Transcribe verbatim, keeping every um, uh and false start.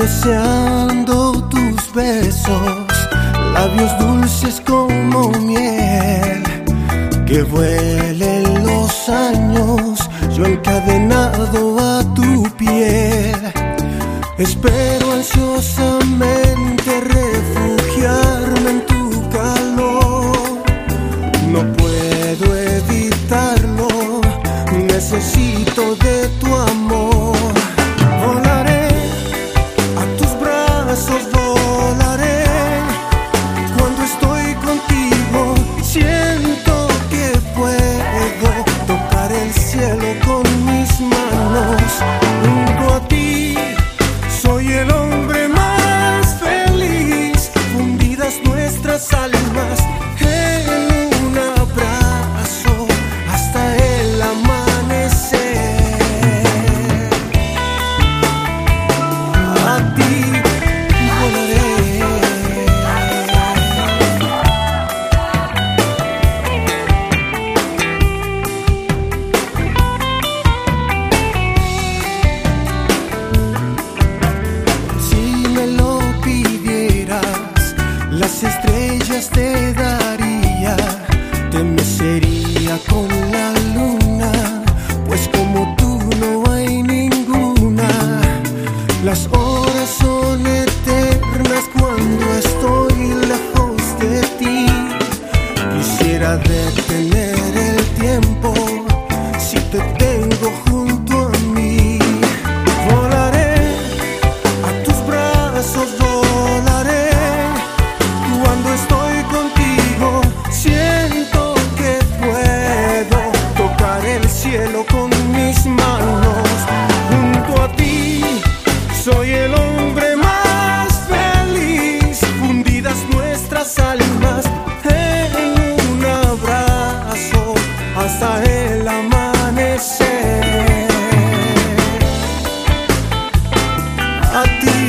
deseando tus besos, labios dulces como miel, que vuelen los años, yo encadenado a tu piel. Espero ansiosamente refugiarme en tu calor, no puedo evitarlo, necesito de tu amor. Volaré a tus brazos, volaré cuando estoy contigo. Siento que puedo tocar el cielo con mis manos. Junto a ti soy el hombre más feliz, fundidas nuestras almas en un abrazo hasta el amanecer. A ti volaré. Si me lo pidieras, las estrellas te daría, te mecería con la luna, pues como tú no hay ninguna. Las horas son eternas cuando estoy lejos de ti. Quisiera detener el tiempo si te tengo junto a mí. Volaré a tus brazos, volaré cuando estoy contigo. Siento que puedo tocar el cielo con mis manos. Junto a ti soy el hombre más feliz, fundidas nuestras almas en un abrazo hasta el amanecer. A ti